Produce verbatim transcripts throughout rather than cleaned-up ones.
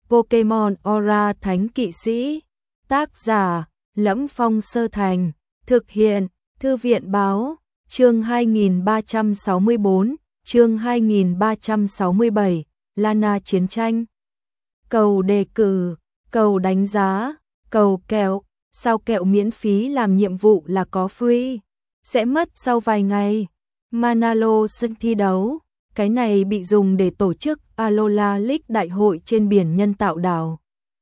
Pokemon Aura Thánh Kỵ Sĩ. Tác giả: Lẫm Phong Sơ Thành. Thực hiện: Thư viện báo. Chương hai nghìn ba trăm sáu mươi bốn, chương hai nghìn ba trăm sáu mươi bảy, Lana chiến tranh. Cầu đề cử, cầu đánh giá, cầu kẹo, sao kẹo miễn phí làm nhiệm vụ là có free, sẽ mất sau vài ngày. Manalo sân thi đấu, cái này bị dùng để tổ chức Alola League đại hội trên biển nhân tạo đảo.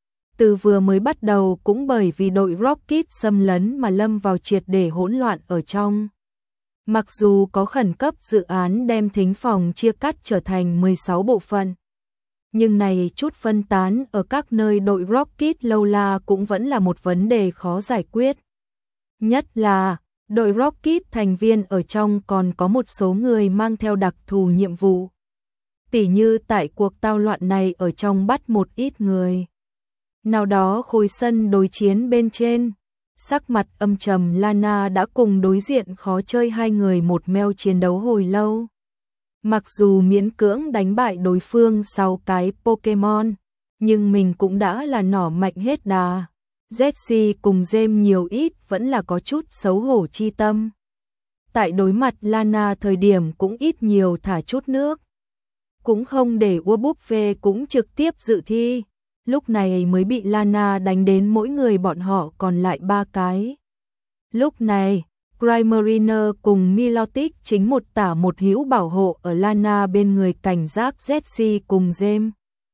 Từ vừa mới bắt đầu cũng bởi vì đội Rocket xâm lấn mà lâm vào triệt để hỗn loạn ở trong. Mặc dù có khẩn cấp dự án đem thính phòng chia cắt trở thành mười sáu bộ phận, nhưng này chút phân tán ở các nơi đội Rocket lâu la cũng vẫn là một vấn đề khó giải quyết. Nhất là, đội Rocket thành viên ở trong còn có một số người mang theo đặc thù nhiệm vụ. Tỉ như tại cuộc tao loạn này ở trong bắt một ít người. Nào đó khối sân đối chiến bên trên, sắc mặt âm trầm Lana đã cùng đối diện khó chơi hai người một meo chiến đấu hồi lâu. Mặc dù miễn cưỡng đánh bại đối phương sau cái Pokemon, nhưng mình cũng đã là nỏ mạnh hết đà. Jessie cùng James nhiều ít vẫn là có chút xấu hổ chi tâm. Tại đối mặt Lana thời điểm cũng ít nhiều thả chút nước. Cũng không để Uabuffet cũng trực tiếp dự thi. Lúc này mới bị Lana đánh đến mỗi người bọn họ còn lại ba cái. Lúc này, Primarina cùng Milotic chính một tả một hữu bảo hộ ở Lana bên người cảnh giác Jessie cùng James.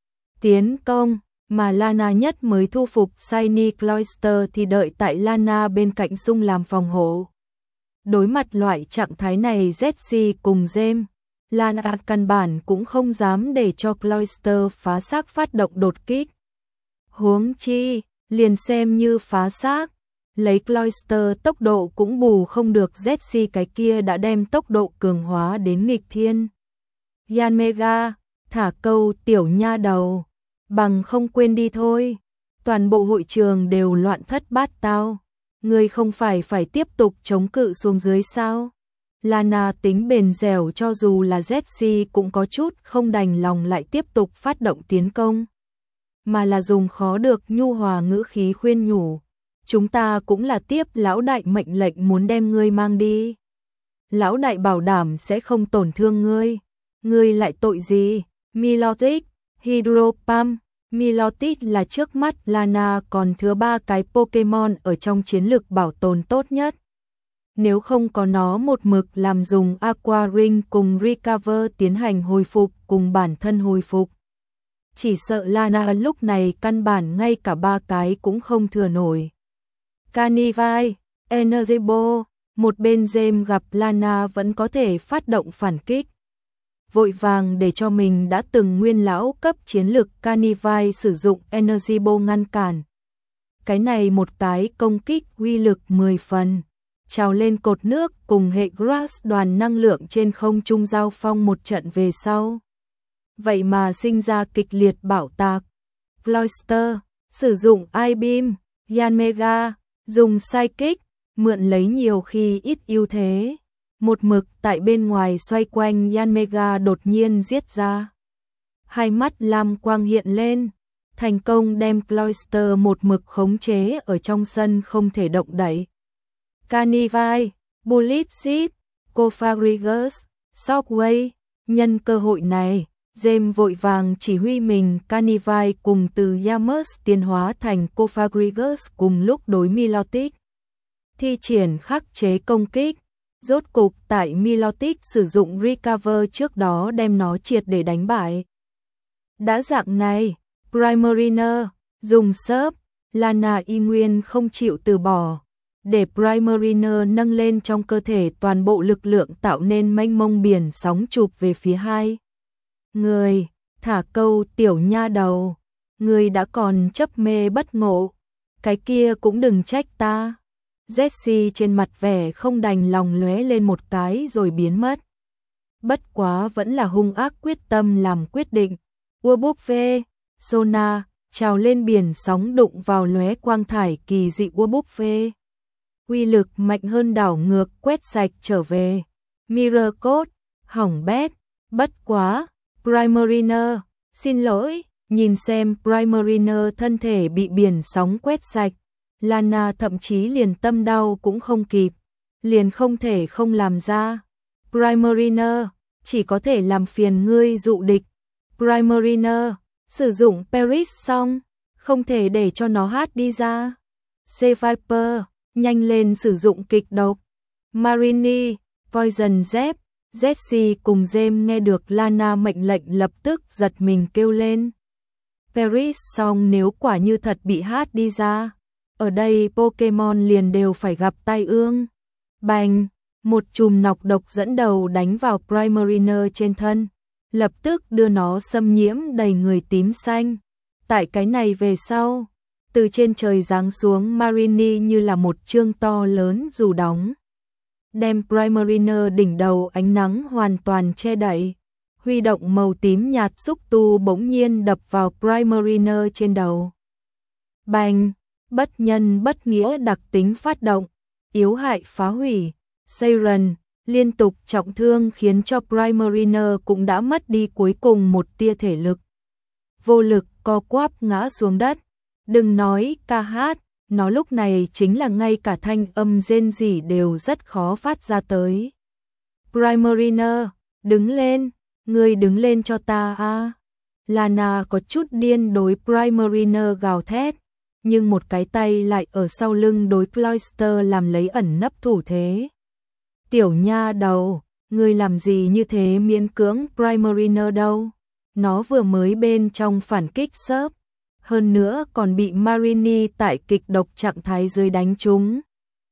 Tiến công, mà Lana nhất mới thu phục Shiny Cloyster thì đợi tại Lana bên cạnh Sung làm phòng hộ. Đối mặt loại trạng thái này Jessie cùng James, Lana căn bản cũng không dám để cho Cloyster phá xác phát động đột kích. Huống chi, liền xem như phá xác, lấy Cloyster tốc độ cũng bù không được Jessie cái kia đã đem tốc độ cường hóa đến nghịch thiên. Yanmega, thả câu tiểu nha đầu, bằng không quên đi thôi. Toàn bộ hội trường đều loạn thất bát tao. Ngươi không phải phải tiếp tục chống cự xuống dưới sao? Lana tính bền dẻo cho dù là Jessie cũng có chút không đành lòng lại tiếp tục phát động tiến công. Mà là dùng khó được nhu hòa ngữ khí khuyên nhủ. Chúng ta cũng là tiếp lão đại mệnh lệnh muốn đem ngươi mang đi. Lão đại bảo đảm sẽ không tổn thương ngươi. Ngươi lại tội gì? Milotic, Hydropump. Milotic là trước mắt Lana còn thứ ba cái Pokemon ở trong chiến lược bảo tồn tốt nhất. Nếu không có nó một mực làm dùng Aqua Ring cùng Recover tiến hành hồi phục cùng bản thân hồi phục. Chỉ sợ Lana lúc này căn bản ngay cả ba cái cũng không thừa nổi. Carnivine, Energy Ball, một bên James gặp Lana vẫn có thể phát động phản kích. Vội vàng để cho mình đã từng nguyên lão cấp chiến lực Carnivine sử dụng Energy Ball ngăn cản. Cái này một cái công kích uy lực mười phần. Trào lên cột nước cùng hệ Grass đoàn năng lượng trên không trung giao phong một trận về sau. Vậy mà sinh ra kịch liệt bạo tạc. Cloyster, sử dụng I-Beam, Yanmega, dùng Psychic, mượn lấy nhiều khi ít ưu thế. Một mực tại bên ngoài xoay quanh Yanmega đột nhiên giết ra. Hai mắt lam quang hiện lên, thành công đem Cloyster một mực khống chế ở trong sân không thể động đậy. Carnivine, Bullet Seed, Cofagrigus, Shockwave, nhân cơ hội này, James vội vàng chỉ huy mình Carnivine cùng từ Yamus tiến hóa thành Cofagrigus cùng lúc đối Milotic. Thi triển khắc chế công kích, rốt cục tại Milotic sử dụng Recover trước đó đem nó triệt để đánh bại. Đã dạng này, Primarina, dùng sớp, Lana y nguyên không chịu từ bỏ. Để Primarina nâng lên trong cơ thể toàn bộ lực lượng tạo nên mênh mông biển sóng chụp về phía hai. Người, thả câu tiểu nha đầu, người đã còn chấp mê bất ngộ, cái kia cũng đừng trách ta. Jessie trên mặt vẻ không đành lòng lóe lên một cái rồi biến mất. Bất quá vẫn là hung ác quyết tâm làm quyết định. Uabuffet, Sona, trào lên biển sóng đụng vào lóe quang thải kỳ dị Uabuffet. Uy lực mạnh hơn đảo ngược quét sạch trở về. Mirror Code, hỏng bét, bất quá, Primarina, xin lỗi, Nhìn xem Primariner thân thể bị biển sóng quét sạch, Lana thậm chí liền tâm đau cũng không kịp, liền không thể không làm ra. Primariner, chỉ có thể làm phiền ngươi dụ địch. Primariner, sử dụng Paris xong, không thể để cho nó hát đi ra. C-Viper, nhanh lên sử dụng kịch độc. Marini, Poison Dep, Jessie cùng James nghe được Lana mệnh lệnh lập tức giật mình kêu lên. Paris xong nếu quả như thật bị hát đi ra, ở đây Pokemon liền đều phải gặp tai ương. Bành, một chùm nọc độc dẫn đầu đánh vào Primariner trên thân, lập tức đưa nó xâm nhiễm đầy người tím xanh. Tại cái này về sau, từ trên trời giáng xuống Marini như là một chương to lớn dù đóng, đem Primariner đỉnh đầu ánh nắng hoàn toàn che đậy. Huy động màu tím nhạt xúc tu bỗng nhiên đập vào Primariner trên đầu. Bành, bất nhân bất nghĩa đặc tính phát động, yếu hại phá hủy, Siren, liên tục trọng thương khiến cho Primariner cũng đã mất đi cuối cùng một tia thể lực. Vô lực co quắp ngã xuống đất, đừng nói ca hát, nó lúc này chính là ngay cả thanh âm rên rỉ đều rất khó phát ra tới. Primariner, đứng lên, ngươi đứng lên cho ta a. Lana có chút điên đối Primariner gào thét, nhưng một cái tay lại ở sau lưng đối Cloyster làm lấy ẩn nấp thủ thế. Tiểu nha đầu, ngươi làm gì như thế miễn cưỡng Primariner đâu? Nó vừa mới bên trong phản kích sớp, hơn nữa còn bị Marini tại kịch độc trạng thái dưới đánh trúng.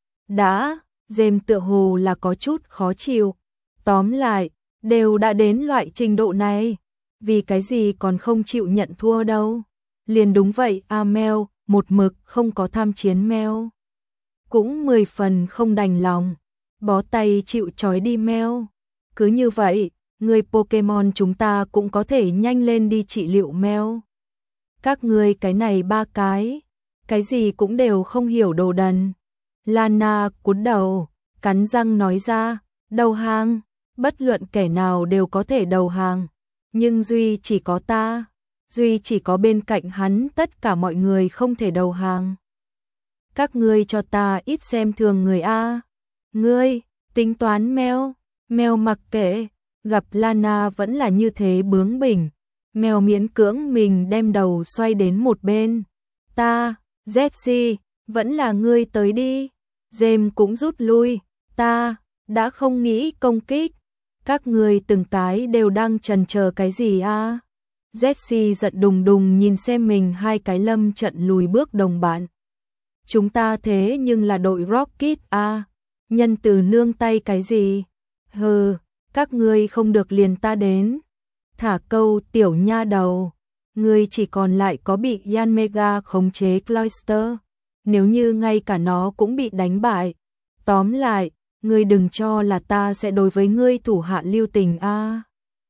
Đã, James tựa hồ là có chút khó chịu. Tóm lại, đều đã đến loại trình độ này, vì cái gì còn không chịu nhận thua đâu. Liền đúng vậy, a Mel, một mực không có tham chiến Mel. Cũng mười phần không đành lòng, bó tay chịu trói đi Mel. Cứ như vậy, người Pokemon chúng ta cũng có thể nhanh lên đi trị liệu Mel. Các ngươi cái này ba cái, cái gì cũng đều không hiểu đồ đần. Lana cúi đầu, cắn răng nói ra, đầu hàng, bất luận kẻ nào đều có thể đầu hàng, nhưng duy chỉ có ta, duy chỉ có bên cạnh hắn tất cả mọi người không thể đầu hàng. Các ngươi cho ta ít xem thường người a. Ngươi, tính toán Mel, Mel mặc kệ, gặp Lana vẫn là như thế bướng bỉnh. Mèo miễn cưỡng mình đem đầu xoay đến một bên. Ta, Jessie, vẫn là ngươi tới đi. James cũng rút lui. Ta, đã không nghĩ công kích. Các ngươi từng cái đều đang chần chờ cái gì a? Jessie giận đùng đùng nhìn xem mình hai cái lâm trận lùi bước đồng bạn. Chúng ta thế nhưng là đội Rocket a. Nhân từ nương tay cái gì? Hừ, các ngươi không được liền ta đến. Thả câu tiểu nha đầu, ngươi chỉ còn lại có bị Yanmega khống chế Cloyster, nếu như ngay cả nó cũng bị đánh bại. Tóm lại, ngươi đừng cho là ta sẽ đối với ngươi thủ hạ lưu tình a. À.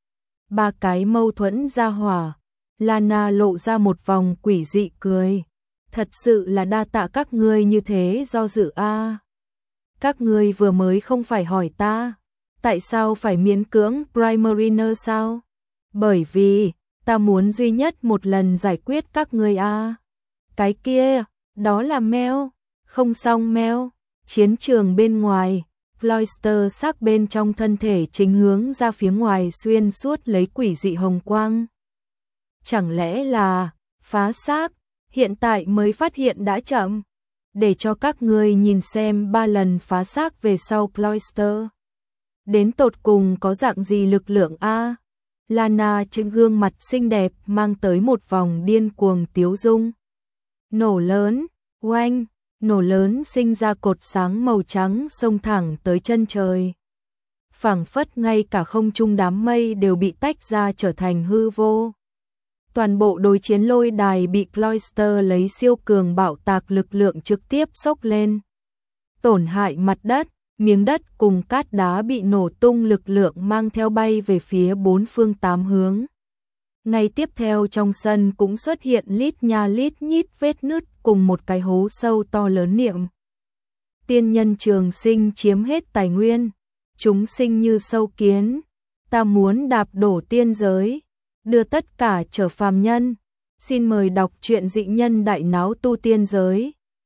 Ba cái mâu thuẫn ra hỏa, Lana lộ ra một vòng quỷ dị cười. Thật sự là đa tạ các ngươi như thế do dự a. À. Các ngươi vừa mới không phải hỏi ta, tại sao phải miễn cưỡng Primariner sao? Bởi vì, ta muốn duy nhất một lần giải quyết các ngươi a. À. Cái kia, đó là Mel, không xong Mel. Chiến trường bên ngoài, Cloyster xác bên trong thân thể chính hướng ra phía ngoài xuyên suốt lấy quỷ dị hồng quang. Chẳng lẽ là phá xác, hiện tại mới phát hiện đã chậm. Để cho các ngươi nhìn xem ba lần phá xác về sau Cloyster. Đến tột cùng có dạng gì lực lượng a? À? Lana trên gương mặt xinh đẹp mang tới một vòng điên cuồng tiếu dung. Nổ lớn, oanh, nổ lớn sinh ra cột sáng màu trắng xông thẳng tới chân trời. Phảng phất ngay cả không trung đám mây đều bị tách ra trở thành hư vô. Toàn bộ đối chiến lôi đài bị Cloyster lấy siêu cường bạo tạc lực lượng trực tiếp xốc lên. Tổn hại mặt đất, miếng đất cùng cát đá bị nổ tung lực lượng mang theo bay về phía bốn phương tám hướng. Ngay tiếp theo trong sân cũng xuất hiện lít nha lít nhít vết nứt cùng một cái hố sâu to lớn niệm. Tiên nhân trường sinh chiếm hết tài nguyên, chúng sinh như sâu kiến, ta muốn đạp đổ tiên giới, đưa tất cả trở phàm nhân, Xin mời đọc truyện Dị Nhân Đại Náo Tu Tiên Giới.